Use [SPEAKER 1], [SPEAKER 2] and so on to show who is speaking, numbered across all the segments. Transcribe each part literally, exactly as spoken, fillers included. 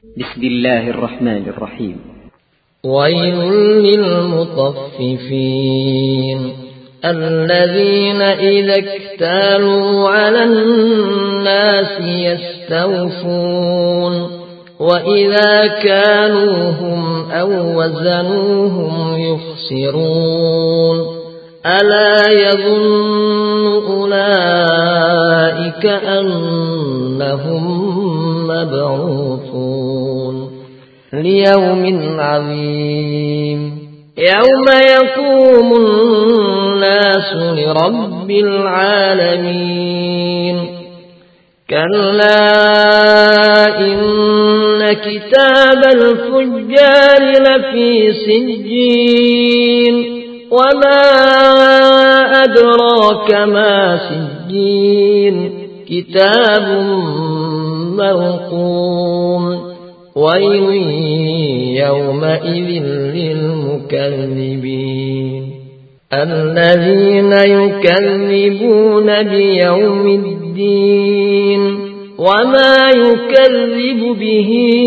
[SPEAKER 1] بسم الله الرحمن الرحيم.
[SPEAKER 2] ويل للمطففين الذين إذا اكتالوا على الناس يستوفون وإذا كالوهم أو وزنوهم يخسرون ألا يظن أولئك أنهم مبعوثون ليوم عظيم يوم يقوم الناس لرب العالمين كلا إن كتاب الفجار لفي سجين وما أدراك ما سجين كتاب مرقوم ويل يومئذ للمكذبين الذين يكذبون بيوم الدين وما يكذب به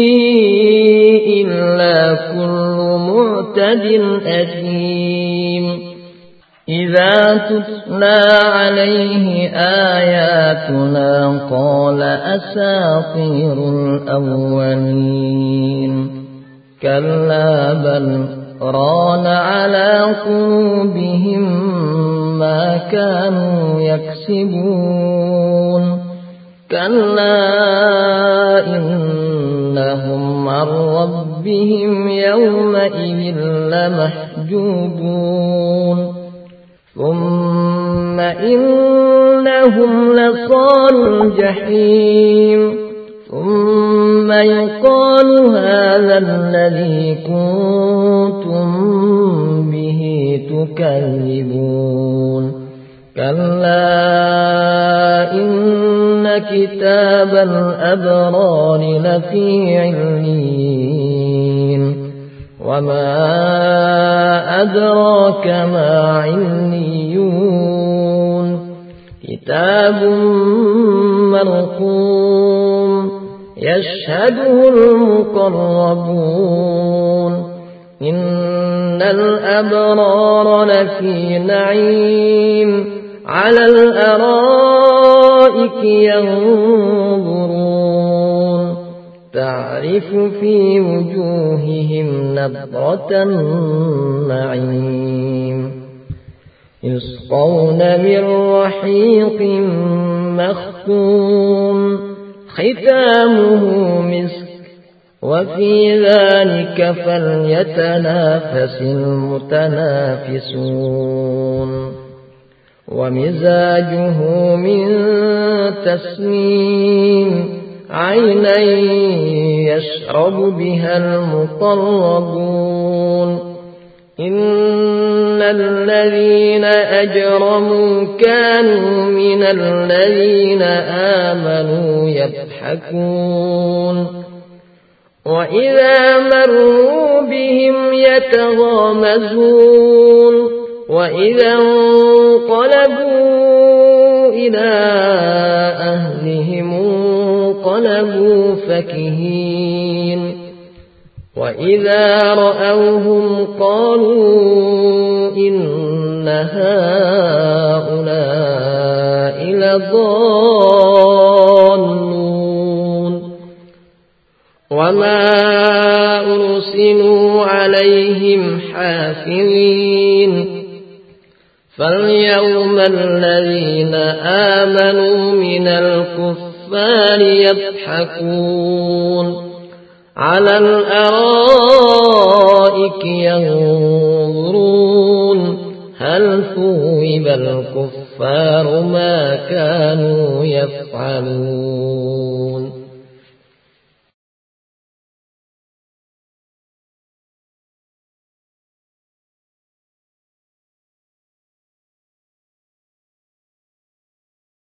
[SPEAKER 2] إلا كل معتد أثيم إذا تتلى عليه آياتنا قال أساطير الأولين كلا بل ران على قلوبهم ما كانوا يكسبون كلا إنهم عن ربهم يومئذ لمحجوبون ثم إنهم لصالوا الجحيم ثم يقال هذا الذي كنتم به تكذبون كلا إن كتاب الأبرار لفي عليين وما أدراك ما عليون كتاب مرقوم يشهده المقربون إن الأبرار لفي نعيم على الأرائك ينظرون تعرف في وجوههم نضرة النعيم يسقون من رحيق مختوم ختامه مسك وفي ذلك فليتنافس المتنافسون ومزاجه من تسنيم عينا يشرب بها المقربون إن الذين أجرموا كانوا من الذين آمنوا يضحكون وإذا مروا بهم يتغامزون وإذا انقلبوا إلى أهلهم انقلبوا فكهين وإذا رأوهم قالوا إن هؤلاء لضالون وما أرسلوا عليهم حافظين فاليوم الذين آمنوا من الكفار يضحكون على الأرائك ينظرون هل ثوب الكفار ما كانوا يفعلون.